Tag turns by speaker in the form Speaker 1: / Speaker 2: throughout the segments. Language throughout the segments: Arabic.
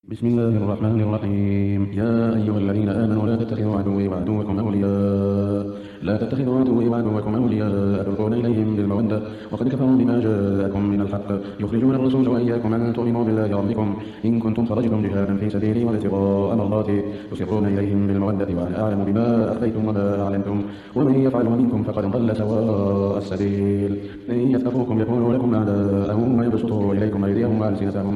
Speaker 1: بسم الله الرحمن الرحيم. يا أيها الذين آمنوا لا تتخذوا عدوي وعدوكم أولياء تلقون إليهم بالمودة وقد كفروا بما جاءكم من الحق يخرجون الرسول وإياكم أن تؤمنوا بالله ربكم إن كنتم خرجتم جهادا في سبيلي وابتغاء مرضاتي تسرون إليهم بالمودة وأنا أعلم بما أخفيتم وما أعلنتم ومن يفعله منكم فقد ضل سواء السبيل. إن يثقفوكم يكونوا لكم أعداء ويبسطوا إليكم أيديهم وألسنتهم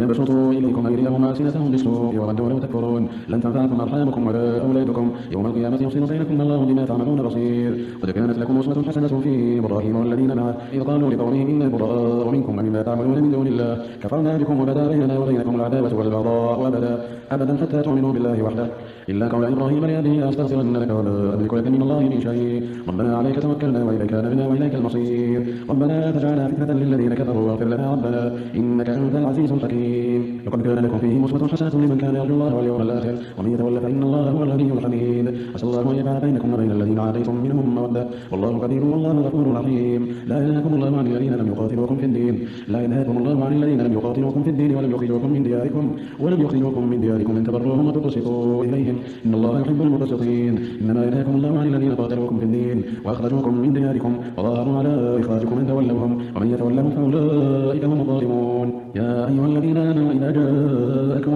Speaker 1: بالسوء وودوا لو تكفرون لن تنفعكم أرحامكم ولا أولادكم يوم القيامة يفصل بينكم الله بما تعملون بصير. قد كانت لكم أسوة حسنة في إبراهيم والذين معه إذ قالوا لقومهم إنا براء منكم ومما تعملون من دون الله كفرنا بكم وبدا بيننا وبينكم العداوة والبغضاء أبدا حتى تؤمنوا بالله وحده إلا قول إبراهيم لأبيه أستغفرن لك ولا أملك لك من الله من شيء ربنا عليك توكلنا وإليك أنبنا وإليك المصير. ربنا لا تجعلنا فتنة للذين كفروا واغفر لنا ربنا إنك أنت العزيز الحكيم. لقد كان لكم فيهم أسوة حسنة لمن كان يرجو الله واليوم الآخر ومن يتولى فإن الله هو الغني الحميد. أسأل الله أن يجعل بينكم وبين الذين عاديتم منهم مودة والله قدير والله غفور رحيم. لا ينهاكم الله عن الذين لم يقاتلوكم في الدين ولم يخرجوكم من دياركم أن تبروهم وتقسطوا إليهم إن الله يحب المقسطين. إنما ينهاكم الله عن الذين قاتلوكم في الدين وأخرجوكم من دياركم وظاهروا على إخراجكم أن تولوهم ومن يتولهم فأولئك هم الظالمون. يا أيها الذين آمنوا إذا جاءكم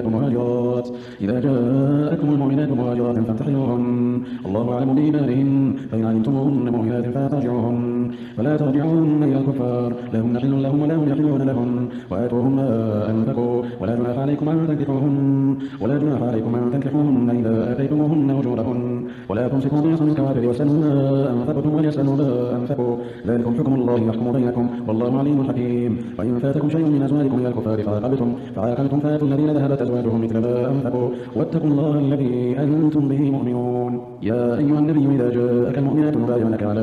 Speaker 1: المؤمنات مهاجرات فامتحنوهن الله أعلم بإيمانهن فإن علمتموهن مؤمنات فلا ترجعوهن إلى الكفار لا هم حل لهم ولا هم يحلون لهم وآتوهم ما أنفقوا ولا جناح عليكم أن تنكحوهن إذا آتيتموهن أجورهن ولا تمسكوا بعصم الكوافر واسألوا ما أنفقتم وليسألوا ما أنفقوا ذلكم حكم الله يحكم بينكم والله عليم حكيم. وإن فاتكم شيء من أزواجكم إلى الكفار فعاقبتم فآتوا الذين ذهبت أزواجهم مثل ما أنفقوا واتقوا الله الذي أنتم به مؤمنون. يا أيها النبي إذا جاءك المؤمنات يبايعنك على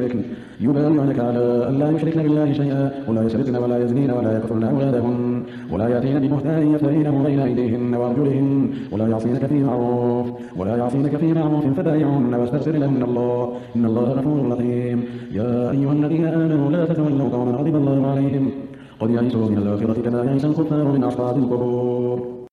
Speaker 1: أن لا يشركن بالله شيئا ولا يسرقن ولا يزنين ولا يقتلن أولادهن ولا يأتين ببهتان يفترينه بين أيديهن وأرجلهن ولا يعصينك في معروف فبايعهن واستغفر لهن الله إن الله غفور رحيم. يا أيها الذين آمنوا لا تتولوا قوما غضب الله عليهم قد يئسوا من الآخرة كما يئس الكفار من أصحاب القبور.